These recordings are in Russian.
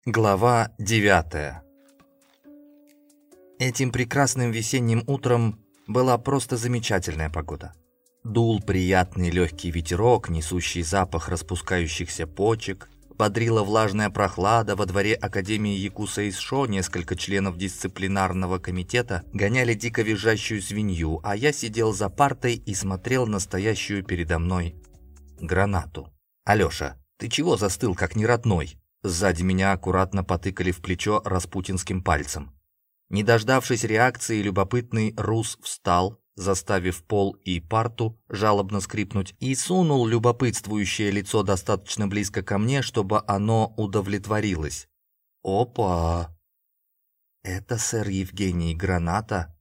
Глава 9. Этим прекрасным весенним утром была просто замечательная погода. Дул приятный легкий ветерок, несущий запах распускающихся почек, бодрила влажная прохлада. Во дворе Академии Якусейшо несколько членов дисциплинарного комитета гоняли дико визжащую свинью, а я сидел за партой и смотрел на стоящую передо мной гранату. «Алеша, ты чего застыл, как неродной?» Сзади меня аккуратно потыкали в плечо распутинским пальцем. Не дождавшись реакции, любопытный рус встал, заставив пол и парту жалобно скрипнуть, и сунул любопытствующее лицо достаточно близко ко мне, чтобы оно удовлетворилось. «Опа! Это, сэр Евгений, граната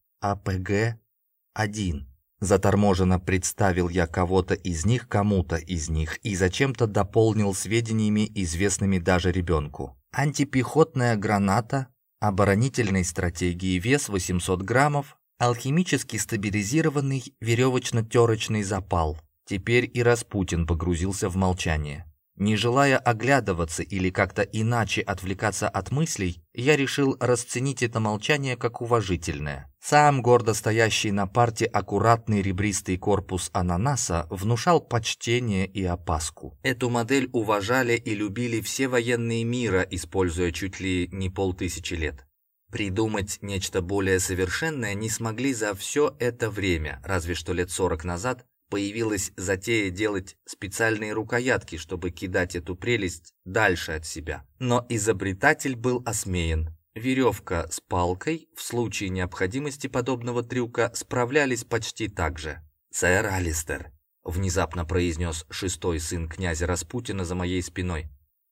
АПГ-1». Заторможенно представил я кого-то из них кому-то из них и зачем-то дополнил сведениями, известными даже ребенку. Антипехотная граната оборонительной стратегии, вес 800 граммов, алхимически стабилизированный веревочно-терочный запал. Теперь и Распутин погрузился в молчание. Не желая оглядываться или как-то иначе отвлекаться от мыслей, я решил расценить это молчание как уважительное. Сам гордо стоящий на парте аккуратный ребристый корпус ананаса внушал почтение и опаску. Эту модель уважали и любили все военные мира, используя чуть ли не 5000 лет. Придумать нечто более совершенное не смогли за все это время, разве что лет 40 назад появилась затея делать специальные рукоятки, чтобы кидать эту прелесть дальше от себя. Но изобретатель был осмеян. Веревка с палкой в случае необходимости подобного трюка справлялись почти так же. «Сэр Алистер», — внезапно произнес шестой сын князя Распутина за моей спиной.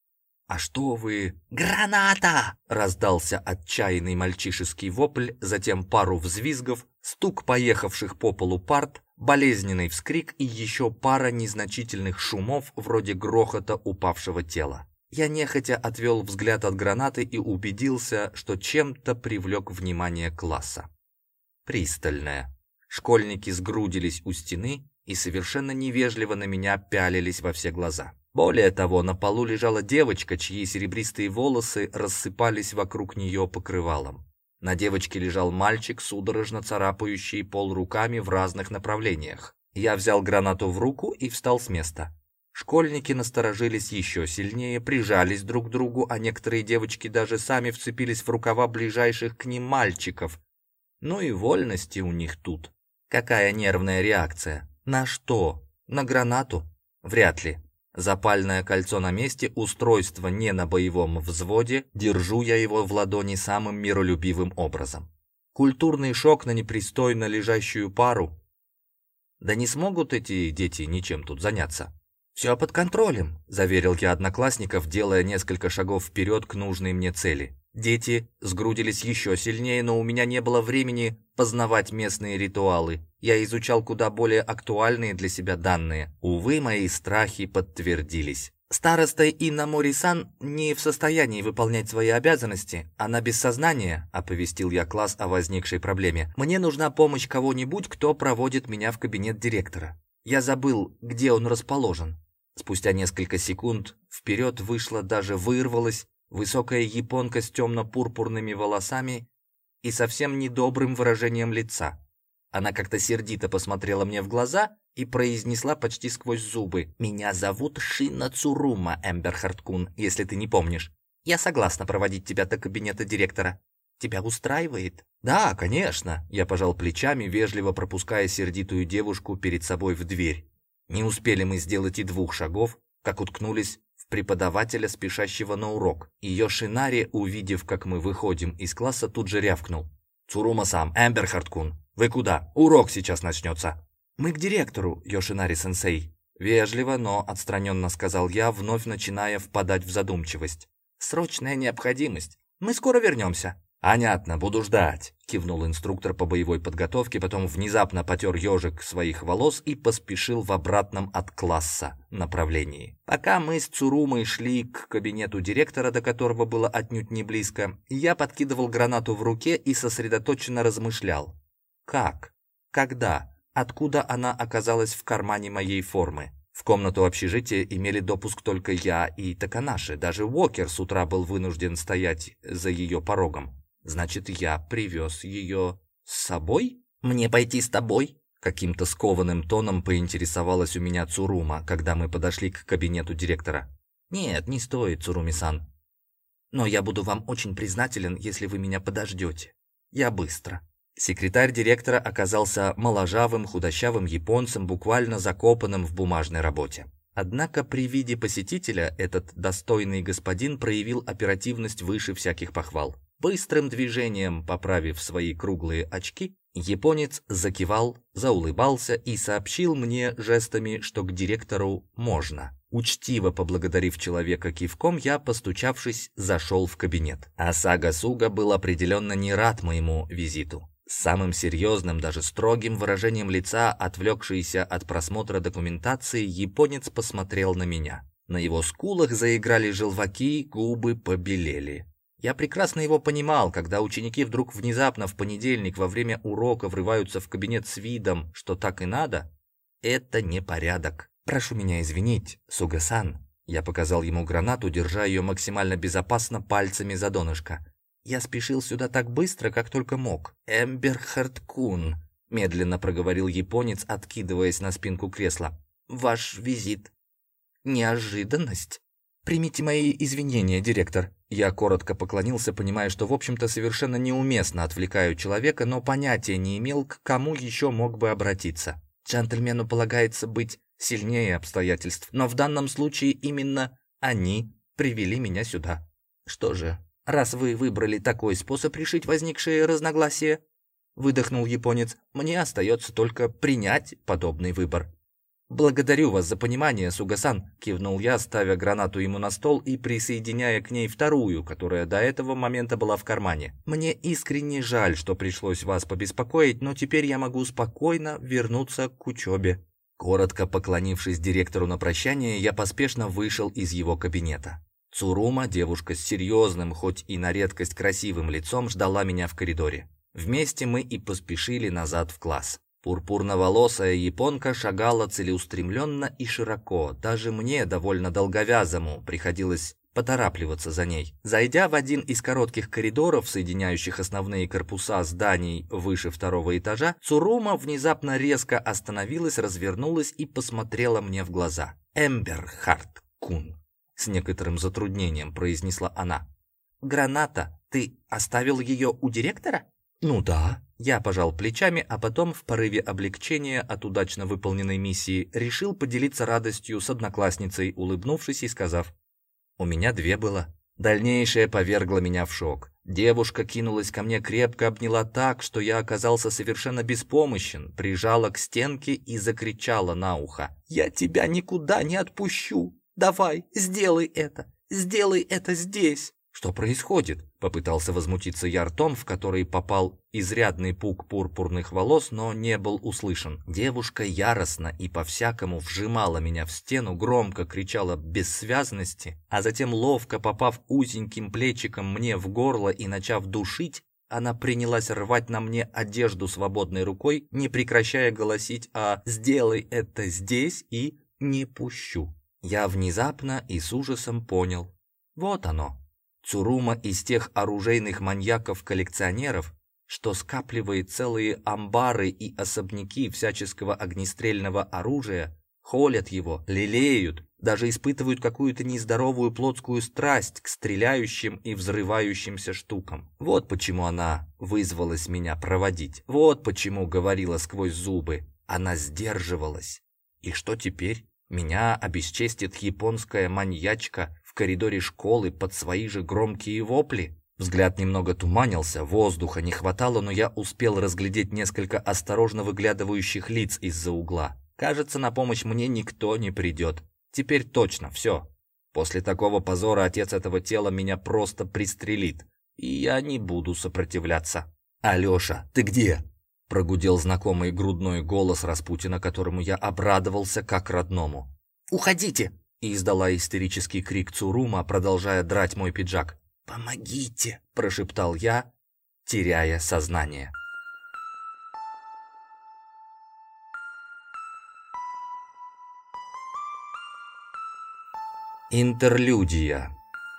«А что вы...» «Граната!» — раздался отчаянный мальчишеский вопль, затем пару взвизгов, стук поехавших по полу парт, болезненный вскрик и еще пара незначительных шумов вроде грохота упавшего тела. Я нехотя отвел взгляд от гранаты и убедился, что чем-то привлек внимание класса. Пристальное. Школьники сгрудились у стены и совершенно невежливо на меня пялились во все глаза. Более того, на полу лежала девочка, чьи серебристые волосы рассыпались вокруг нее покрывалом. На девочке лежал мальчик, судорожно царапающий пол руками в разных направлениях. Я взял гранату в руку и встал с места. Школьники насторожились еще сильнее, прижались друг к другу, а некоторые девочки даже сами вцепились в рукава ближайших к ним мальчиков. Ну и вольности у них тут. Какая нервная реакция? На что? На гранату? Вряд ли. Запальное кольцо на месте, устройство не на боевом взводе, держу я его в ладони самым миролюбивым образом. Культурный шок на непристойно лежащую пару. Да не смогут эти дети ничем тут заняться. «Все под контролем», — заверил я одноклассников, делая несколько шагов вперед к нужной мне цели. Дети сгрудились еще сильнее, но у меня не было времени познавать местные ритуалы. Я изучал куда более актуальные для себя данные. Увы, мои страхи подтвердились. «Староста Инна Морисан не в состоянии выполнять свои обязанности. Она без сознания», — оповестил я класс о возникшей проблеме. «Мне нужна помощь кого-нибудь, кто проводит меня в кабинет директора. Я забыл, где он расположен». Спустя несколько секунд вперед вышла, даже вырвалась, высокая японка с темно-пурпурными волосами и совсем недобрым выражением лица. Она как-то сердито посмотрела мне в глаза и произнесла почти сквозь зубы: «Меня зовут Шина Цурума, Эмберхард-кун, если ты не помнишь. Я согласна проводить тебя до кабинета директора. Тебя устраивает?» «Да, конечно», — я пожал плечами, вежливо пропуская сердитую девушку перед собой в дверь. Не успели мы сделать и 2 шагов, как уткнулись в преподавателя, спешащего на урок. И Йошинари, увидев, как мы выходим из класса, тут же рявкнул: «Цурума-сан, Эмберхард-кун, вы куда? Урок сейчас начнется». «Мы к директору, Йошинари-сенсей», — вежливо, но отстраненно сказал я, вновь начиная впадать в задумчивость. «Срочная необходимость. Мы скоро вернемся». «Понятно, буду ждать», — кивнул инструктор по боевой подготовке, потом внезапно потер ежик своих волос и поспешил в обратном от класса направлении. Пока мы с Цурумой шли к кабинету директора, до которого было отнюдь не близко, я подкидывал гранату в руке и сосредоточенно размышлял. Как? Когда? Откуда она оказалась в кармане моей формы? В комнату общежития имели допуск только я и Таканаши. Даже Уокер с утра был вынужден стоять за ее порогом. Значит, я привез ее с собой? Мне пойти с тобой? Каким-то скованным тоном поинтересовалась у меня Цурума, когда мы подошли к кабинету директора. Нет, не стоит, Цуруми-сан. Но я буду вам очень признателен, если вы меня подождете. Я быстро. Секретарь директора оказался моложавым, худощавым японцем, буквально закопанным в бумажной работе. Однако при виде посетителя этот достойный господин проявил оперативность выше всяких похвал. Быстрым движением, поправив свои круглые очки, японец закивал, заулыбался и сообщил мне жестами, что к директору можно. Учтиво поблагодарив человека кивком, я, постучавшись, зашел в кабинет. Асага Суга был определенно не рад моему визиту. С самым серьезным, даже строгим выражением лица, отвлекшийся от просмотра документации, японец посмотрел на меня. На его скулах заиграли желваки, губы побелели. Я прекрасно его понимал, когда ученики вдруг внезапно в понедельник во время урока врываются в кабинет с видом, что так и надо. Это непорядок. «Прошу меня извинить, Суга-сан». Я показал ему гранату, держа ее максимально безопасно пальцами за донышко. «Я спешил сюда так быстро, как только мог». «Эмберхард-кун», — медленно проговорил японец, откидываясь на спинку кресла. «Ваш визит. Неожиданность. Примите мои извинения, директор». Я коротко поклонился, понимая, что, в общем-то, совершенно неуместно отвлекаю человека, но понятия не имел, к кому еще мог бы обратиться. Джентльмену полагается быть сильнее обстоятельств, но в данном случае именно они привели меня сюда. Что же, раз вы выбрали такой способ решить возникшие разногласия, выдохнул японец, мне остается только принять подобный выбор. «Благодарю вас за понимание, Суга-сан», — кивнул я, ставя гранату ему на стол и присоединяя к ней вторую, которая до этого момента была в кармане. «Мне искренне жаль, что пришлось вас побеспокоить, но теперь я могу спокойно вернуться к учебе». Коротко поклонившись директору на прощание, я поспешно вышел из его кабинета. Цурума, девушка с серьезным, хоть и на редкость красивым лицом, ждала меня в коридоре. Вместе мы и поспешили назад в класс. Пурпурноволосая японка шагала целеустремленно и широко. Даже мне, довольно долговязому, приходилось поторапливаться за ней. Зайдя в один из коротких коридоров, соединяющих основные корпуса зданий выше второго этажа, Цурума внезапно резко остановилась, развернулась и посмотрела мне в глаза. «Эмберхард-кун», — с некоторым затруднением произнесла она. «Граната, ты оставил ее у директора?» «Ну да». Я пожал плечами, а потом в порыве облегчения от удачно выполненной миссии решил поделиться радостью с одноклассницей, улыбнувшись и сказав: «У меня 2 было». Дальнейшее повергло меня в шок. Девушка кинулась ко мне, крепко обняла так, что я оказался совершенно беспомощен, прижала к стенке и закричала на ухо: «Я тебя никуда не отпущу! Давай, сделай это здесь!» «Что происходит?» — попытался возмутиться я ртом, в который попал изрядный пук пурпурных волос, но не был услышан. Девушка яростно и по-всякому вжимала меня в стену, громко кричала бессвязности, а затем, ловко попав узеньким плечиком мне в горло и начав душить, она принялась рвать на мне одежду свободной рукой, не прекращая голосить о «сделай это здесь» и «не пущу». Я внезапно и с ужасом понял. Вот оно. Цурума из тех оружейных маньяков-коллекционеров, что скапливает целые амбары и особняки всяческого огнестрельного оружия, холят его, лелеют, даже испытывают какую-то нездоровую плотскую страсть к стреляющим и взрывающимся штукам. Вот почему она вызвалась меня проводить. Вот почему говорила сквозь зубы. Она сдерживалась. И что теперь? Меня обесчестит японская маньячка в коридоре школы под свои же громкие вопли? Взгляд немного туманился, воздуха не хватало, но я успел разглядеть несколько осторожно выглядывающих лиц из-за угла. Кажется, на помощь мне никто не придет. Теперь точно все. После такого позора отец этого тела меня просто пристрелит, и я не буду сопротивляться. «Алеша, ты где?» — прогудел знакомый грудной голос Распутина, которому я обрадовался как родному. «Уходите!» — издала истерический крик Цурума, продолжая драть мой пиджак. «Помогите!» — прошептал я, теряя сознание. Интерлюдия.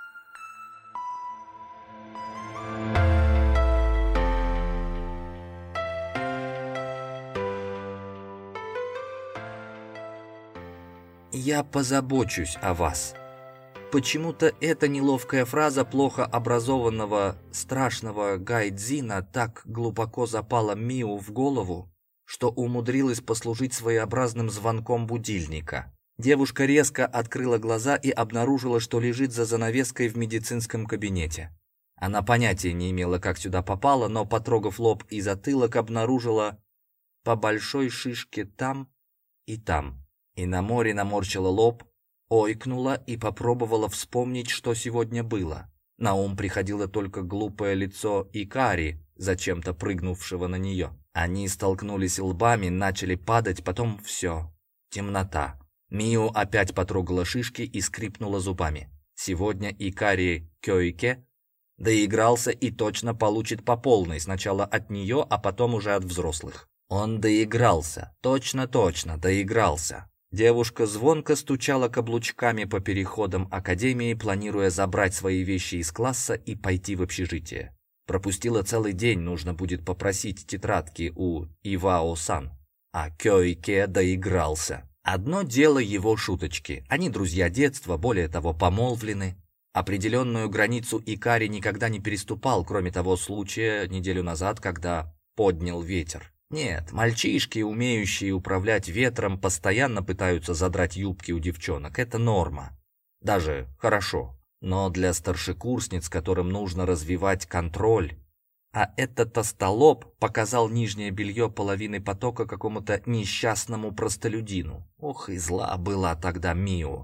«Я позабочусь о вас». Почему-то эта неловкая фраза плохо образованного, страшного гайдзина так глубоко запала Миу в голову, что умудрилась послужить своеобразным звонком будильника. Девушка резко открыла глаза и обнаружила, что лежит за занавеской в медицинском кабинете. Она понятия не имела, как сюда попала, но, потрогав лоб и затылок, обнаружила по большой шишке там и там. И на море наморщила лоб, ойкнула и попробовала вспомнить, что сегодня было. На ум приходило только глупое лицо Икари, зачем-то прыгнувшего на нее. Они столкнулись лбами, начали падать, потом все. Темнота. Миу опять потрогала шишки и скрипнула зубами. Сегодня Икари Кёйке доигрался и точно получит по полной, сначала от нее, а потом уже от взрослых. Он доигрался, точно доигрался. Девушка звонко стучала каблучками по переходам академии, планируя забрать свои вещи из класса и пойти в общежитие. Пропустила целый день, нужно будет попросить тетрадки у Ивао-сан. А Кёйке доигрался. Одно дело его шуточки. Они друзья детства, более того, помолвлены. Определенную границу Икари никогда не переступал, кроме того случая неделю назад, когда поднял ветер. Нет, мальчишки, умеющие управлять ветром, постоянно пытаются задрать юбки у девчонок. Это норма. Даже хорошо. Но для старшекурсниц, которым нужно развивать контроль... А этот остолоп показал нижнее белье половины потока какому-то несчастному простолюдину. Ох, и зла была тогда Мио.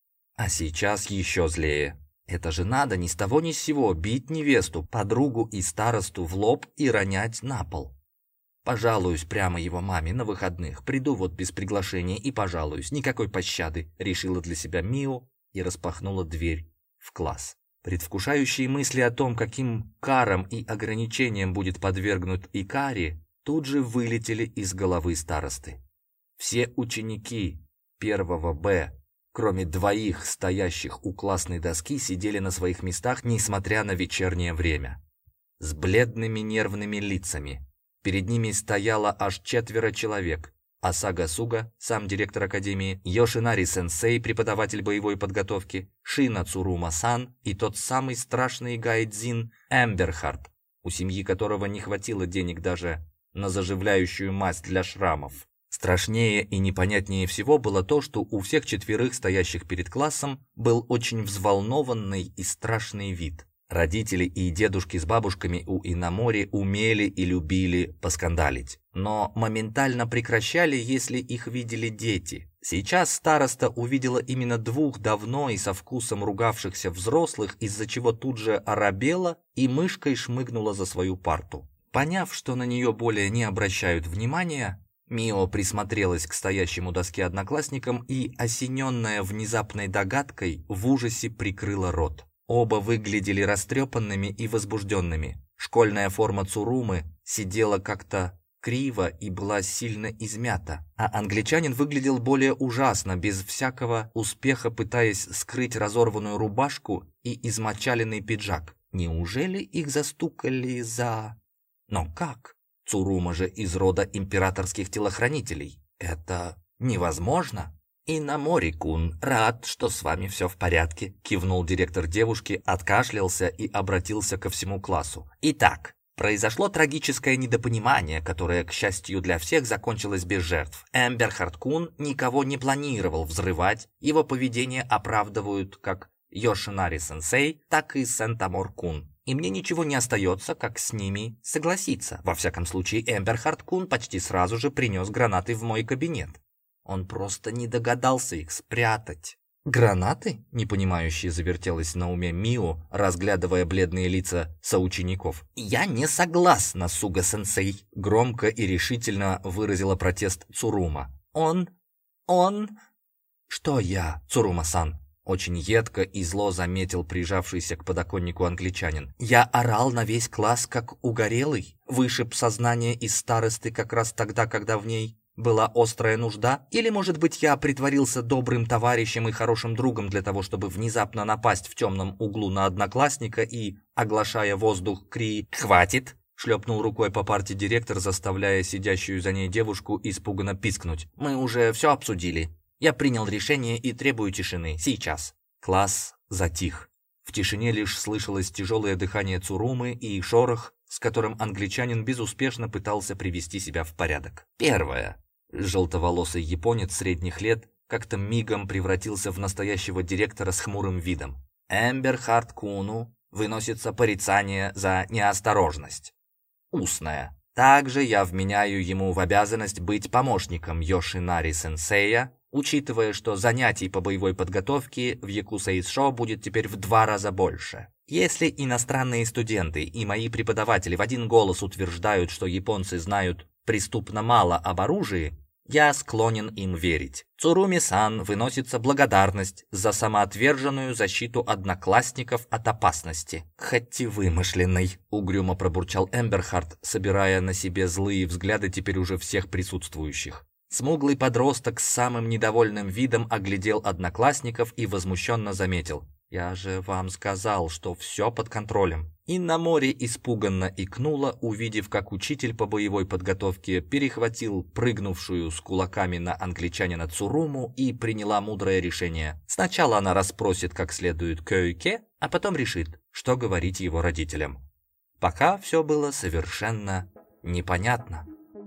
А сейчас еще злее. Это же надо ни с того ни с сего бить невесту, подругу и старосту в лоб и ронять на пол. Пожалуюсь прямо его маме на выходных. Приду вот без приглашения и пожалуюсь. Никакой пощады, решила для себя Мио и распахнула дверь в класс. Предвкушающие мысли о том, каким карам и ограничениям будет подвергнут Икари, тут же вылетели из головы старосты. Все ученики первого Б, кроме двоих, стоящих у классной доски, сидели на своих местах, несмотря на вечернее время, с бледными нервными лицами. Перед ними стояло аж 4 человек. Асага Суга, сам директор академии, Йошинари-сенсей, преподаватель боевой подготовки, Шина Цурума-сан и тот самый страшный гайдзин Эмберхард, у семьи которого не хватило денег даже на заживляющую мазь для шрамов. Страшнее и непонятнее всего было то, что у всех 4 стоящих перед классом был очень взволнованный и страшный вид. Родители и дедушки с бабушками у Инамори умели и любили поскандалить, но моментально прекращали, если их видели дети. Сейчас староста увидела именно 2 давно и со вкусом ругавшихся взрослых, из-за чего тут же оробела и мышкой шмыгнула за свою парту. Поняв, что на нее более не обращают внимания, Мио присмотрелась к стоящему у доски одноклассникам и, осененная внезапной догадкой, в ужасе прикрыла рот. Оба выглядели растрепанными и возбужденными. Школьная форма Цурумы сидела как-то криво и была сильно измята, а англичанин выглядел более ужасно, без всякого успеха пытаясь скрыть разорванную рубашку и измочаленный пиджак. Неужели их застукали за... Но как? Цурума же из рода императорских телохранителей. Это невозможно. «Инамори-кун, рад, что с вами все в порядке», — кивнул директор девушки, откашлялся и обратился ко всему классу. «Итак, произошло трагическое недопонимание, которое, к счастью для всех, закончилось без жертв. Эмберхард-кун никого не планировал взрывать, его поведение оправдывают как Йошинари-сенсей, так и Сентамор-кун. И мне ничего не остается, как с ними согласиться. Во всяком случае, Эмберхард-кун почти сразу же принес гранаты в мой кабинет. Он просто не догадался их спрятать». «Гранаты?» — непонимающе завертелась на уме Мио, разглядывая бледные лица соучеников. «Я не согласна, Суга-сенсей», — громко и решительно выразила протест Цурума. Он... «Что я, Цурума-сан?» — очень едко и зло заметил прижавшийся к подоконнику англичанин. «Я орал на весь класс, как угорелый, вышиб сознание из старосты как раз тогда, когда в ней Была острая нужда? Или, может быть, я притворился добрым товарищем и хорошим другом для того, чтобы внезапно напасть в темном углу на одноклассника и, оглашая воздух, «Хватит!» шлепнул рукой по парте директор, заставляя сидящую за ней девушку испуганно пискнуть. «Мы уже все обсудили. Я принял решение и требую тишины. Сейчас». Класс затих. В тишине лишь слышалось тяжелое дыхание Цурумы и шорох, с которым англичанин безуспешно пытался привести себя в порядок. Первое. Желтоволосый японец средних лет как-то мигом превратился в настоящего директора с хмурым видом. Эмберхард Куну выносится порицание за неосторожность. Устная. Также я вменяю ему в обязанность быть помощником Йошинари-сенсея, учитывая, что занятий по боевой подготовке в Якусейшо будет теперь в 2 раза больше. Если иностранные студенты и мои преподаватели в один голос утверждают, что японцы знают преступно мало об оружии, я склонен им верить. Цуруми-сан выносится благодарность за самоотверженную защиту одноклассников от опасности. «Хоть и вымышленный», — угрюмо пробурчал Эмберхард, собирая на себе злые взгляды теперь уже всех присутствующих. Смуглый подросток с самым недовольным видом оглядел одноклассников и возмущенно заметил: «Я же вам сказал, что все под контролем». И на море испуганно икнула, увидев, как учитель по боевой подготовке перехватил прыгнувшую с кулаками на англичанина Цуруму и приняла мудрое решение. Сначала она расспросит как следует Кёйке, а потом решит, что говорить его родителям. Пока все было совершенно непонятно.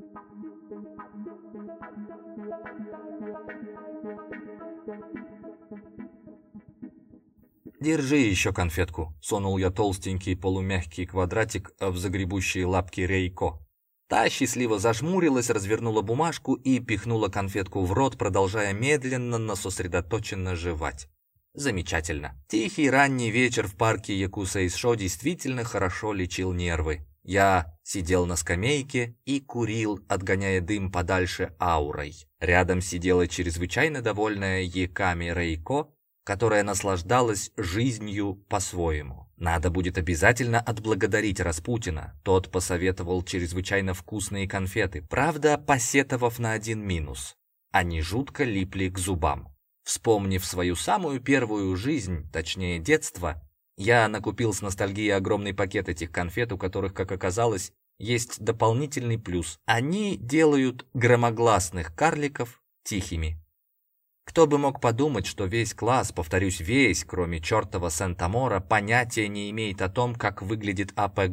«Держи еще конфетку», — сунул я толстенький полумягкий квадратик в загребущие лапки Рейко. Та счастливо зажмурилась, развернула бумажку и пихнула конфетку в рот, продолжая медленно, но сосредоточенно жевать. Замечательно. Тихий ранний вечер в парке Якусейшо действительно хорошо лечил нервы. Я сидел на скамейке и курил, отгоняя дым подальше аурой. Рядом сидела чрезвычайно довольная Яками Рейко, которая наслаждалась жизнью по-своему. Надо будет обязательно отблагодарить Распутина. Тот посоветовал чрезвычайно вкусные конфеты, правда, посетовав на один минус. Они жутко липли к зубам. Вспомнив свою самую первую жизнь, точнее детство, я накупил с ностальгией огромный пакет этих конфет, у которых, как оказалось, есть дополнительный плюс. Они делают громогласных карликов тихими. Кто бы мог подумать, что весь класс, повторюсь, весь, кроме чертова Сент-Амора, понятия не имеет о том, как выглядит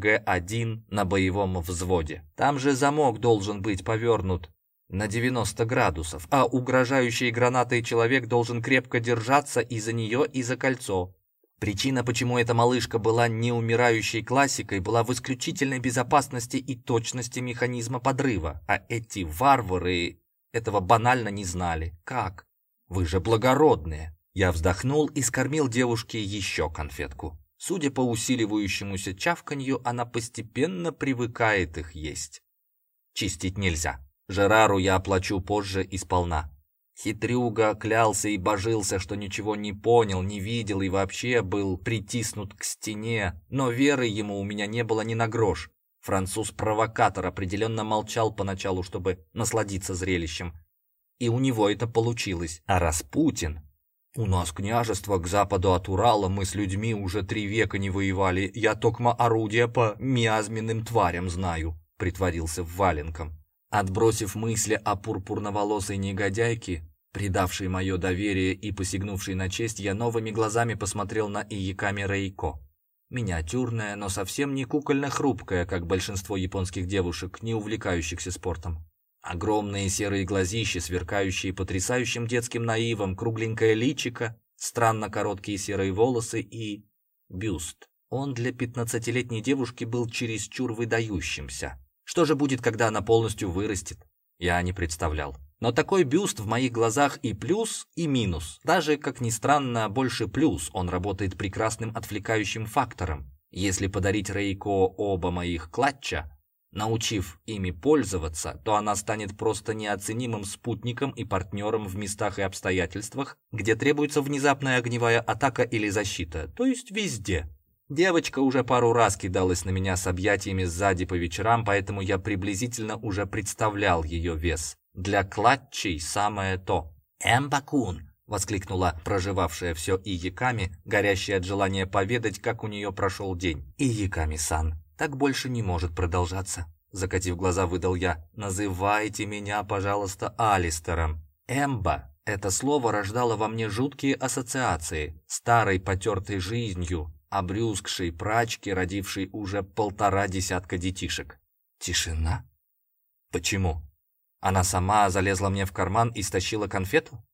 АПГ-1 на боевом взводе. Там же замок должен быть повернут на 90 градусов, а угрожающий гранатой человек должен крепко держаться и за нее, и за кольцо. Причина, почему эта малышка была неумирающей классикой, была в исключительной безопасности и точности механизма подрыва, а эти варвары этого банально не знали. Как? Вы же благородные. Я вздохнул и скормил девушке еще конфетку. Судя по усиливающемуся чавканью, она постепенно привыкает их есть. Чистить нельзя. Жерару я оплачу позже и сполна. Хитрюга клялся и божился, что ничего не понял, не видел и вообще был притиснут к стене, но веры ему у меня не было ни на грош. Француз-провокатор определенно молчал поначалу, чтобы насладиться зрелищем. И у него это получилось. А Распутин... «У нас княжество к западу от Урала, мы с людьми уже 3 века не воевали, я токмо орудия по миазменным тварям знаю», — притворился валенком. Отбросив мысли о пурпурноволосой негодяйке, предавшей мое доверие и посягнувшей на честь, я новыми глазами посмотрел на Ияками Рейко. Миниатюрная, но совсем не кукольно-хрупкая, как большинство японских девушек, не увлекающихся спортом. Огромные серые глазища, сверкающие потрясающим детским наивом, кругленькое личико, странно короткие серые волосы и... бюст. Он для 15-летней девушки был чересчур выдающимся. Что же будет, когда она полностью вырастет? Я не представлял. Но такой бюст в моих глазах и плюс, и минус. Даже, как ни странно, больше плюс. Он работает прекрасным отвлекающим фактором. Если подарить Рейко оба моих клатча, научив ими пользоваться, то она станет просто неоценимым спутником и партнером в местах и обстоятельствах, где требуется внезапная огневая атака или защита, то есть везде. Девочка уже пару раз кидалась на меня с объятиями сзади по вечерам, поэтому я приблизительно уже представлял ее вес. Для клатчей самое то. «Эмбакун!» — воскликнула проживавшая все Ияками, горящая от желания поведать, как у нее прошел день. «Ияками-сан, так больше не может продолжаться», — закатив глаза, выдал я. «Называйте меня, пожалуйста, Алистером». «Эмба» — это слово рождало во мне жуткие ассоциации, старой потертой жизнью, обрюзгшей прачки, родившей уже 1,5 десятка детишек. Тишина? Почему? Она сама залезла мне в карман и стащила конфету?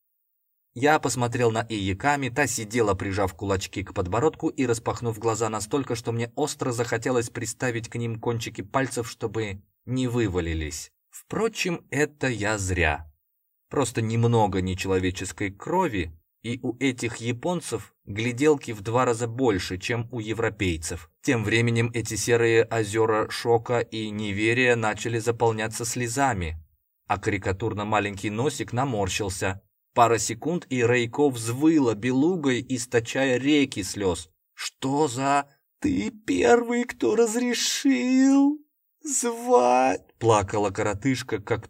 Я посмотрел на Ияками, та сидела, прижав кулачки к подбородку и распахнув глаза настолько, что мне остро захотелось приставить к ним кончики пальцев, чтобы не вывалились. Впрочем, это я зря. Просто немного нечеловеческой крови, и у этих японцев гляделки в 2 раза больше, чем у европейцев. Тем временем эти серые озера шока и неверия начали заполняться слезами, а карикатурно маленький носик наморщился. Пара секунд, и Рейко взвыла белугой, источая реки слез. «Что за... Ты первый, кто разрешил звать?» Плакала коротышка, как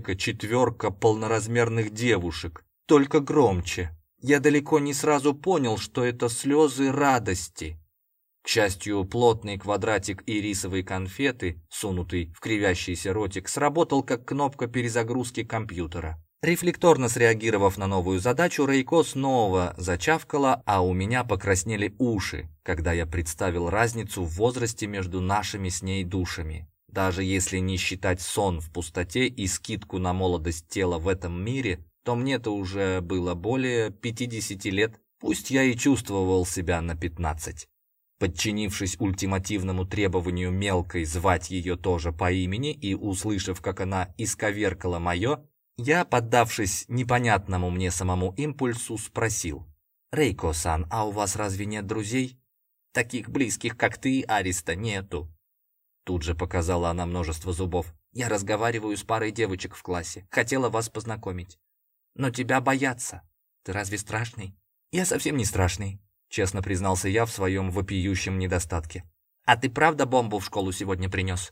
3-4 полноразмерных девушек, только громче. Я далеко не сразу понял, что это слезы радости. К счастью, плотный квадратик ирисовой конфеты, сунутый в кривящийся ротик, сработал как кнопка перезагрузки компьютера. Рефлекторно среагировав на новую задачу, Рейко снова зачавкала, а у меня покраснели уши, когда я представил разницу в возрасте между нашими с ней душами. Даже если не считать сон в пустоте и скидку на молодость тела в этом мире, то мне-то уже было более 50 лет, пусть я и чувствовал себя на 15. Подчинившись ультимативному требованию мелкой звать ее тоже по имени и услышав, как она исковеркала мое, я, поддавшись непонятному мне самому импульсу, спросил: «Рейко-сан, а у вас разве нет друзей? Таких близких, как ты, Ариста, нету». Тут же показала она множество зубов. «Я разговариваю с парой девочек в классе. Хотела вас познакомить. Но тебя боятся. Ты разве страшный?» «Я совсем не страшный», честно признался я в своем вопиющем недостатке. «А ты правда бомбу в школу сегодня принес?»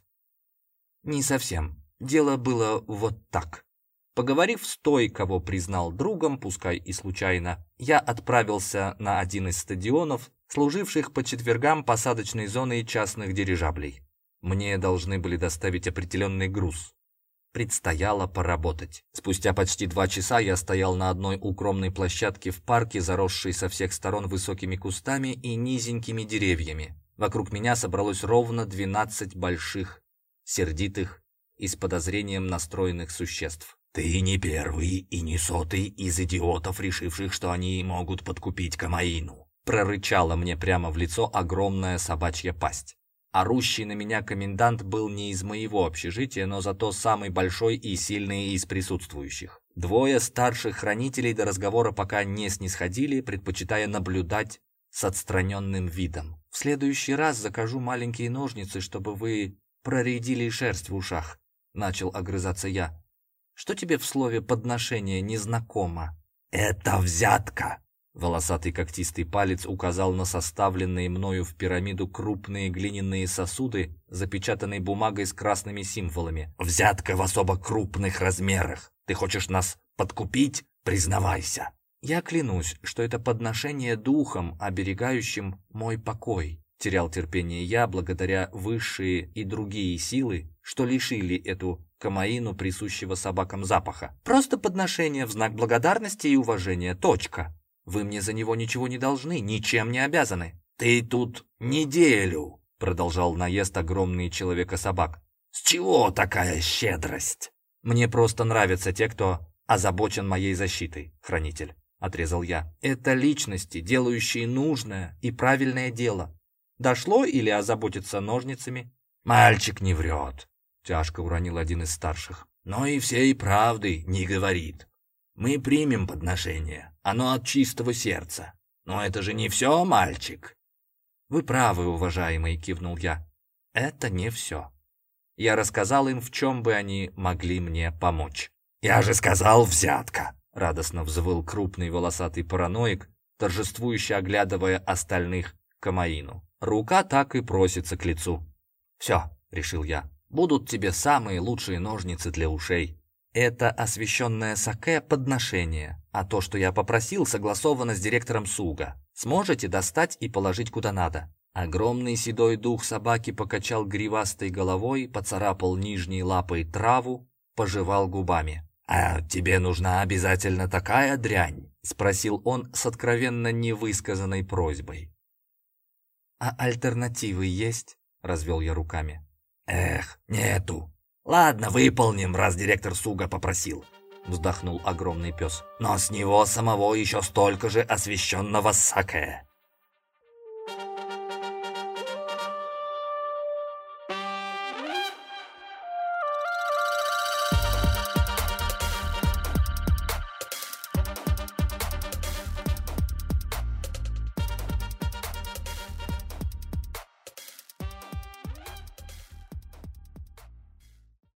«Не совсем. Дело было вот так». Поговорив с той, кого признал другом, пускай и случайно, я отправился на один из стадионов, служивших по четвергам посадочной зоной частных дирижаблей. Мне должны были доставить определенный груз. Предстояло поработать. Спустя почти 2 часа я стоял на одной укромной площадке в парке, заросшей со всех сторон высокими кустами и низенькими деревьями. Вокруг меня собралось ровно 12 больших, сердитых и с подозрением настроенных существ. «Ты не первый и не 100-й из идиотов, решивших, что они могут подкупить Камаину», прорычала мне прямо в лицо огромная собачья пасть. Орущий на меня комендант был не из моего общежития, но зато самый большой и сильный из присутствующих. 2 старших хранителей до разговора пока не снисходили, предпочитая наблюдать с отстраненным видом. «В следующий раз закажу маленькие ножницы, чтобы вы проредили шерсть в ушах», — начал огрызаться я. «Что тебе в слове «подношение» незнакомо?» «Это взятка!» Волосатый когтистый палец указал на составленные мною в пирамиду крупные глиняные сосуды, запечатанные бумагой с красными символами. «Взятка в особо крупных размерах! Ты хочешь нас подкупить? Признавайся!» «Я клянусь, что это подношение духом, оберегающим мой покой», терял терпение я, благодаря высшие и другие силы, что лишили эту Камаину присущего собакам запаха. «Просто подношение в знак благодарности и уважения. Точка. Вы мне за него ничего не должны, ничем не обязаны». «Ты тут неделю», — продолжал наезд огромный человека-собак. «С чего такая щедрость?» «Мне просто нравятся те, кто озабочен моей защитой, хранитель», — отрезал я. «Это личности, делающие нужное и правильное дело. Дошло или озаботиться ножницами?» «Мальчик не врет», — тяжко уронил один из старших. «Но и всей правды не говорит. Мы примем подношение, оно от чистого сердца. Но это же не все, мальчик». «Вы правы, уважаемый», — кивнул я. «Это не все». Я рассказал им, в чем бы они могли мне помочь. «Я же сказал, взятка!» — радостно взвыл крупный волосатый параноик, торжествующе оглядывая остальных Камаину. Рука так и просится к лицу. «Все», — решил я, — «будут тебе самые лучшие ножницы для ушей. Это освященное саке подношение, а то, что я попросил, согласовано с директором Суга. Сможете достать и положить куда надо». Огромный седой дух собаки покачал гривастой головой, поцарапал нижней лапой траву, пожевал губами. «А тебе нужна обязательно такая дрянь?» — спросил он с откровенно невысказанной просьбой. «А альтернативы есть?» — развел я руками. «Эх, нету. Ладно, выполним, раз директор Суга попросил», — вздохнул огромный пес. «Но с него самого еще столько же освященного саке».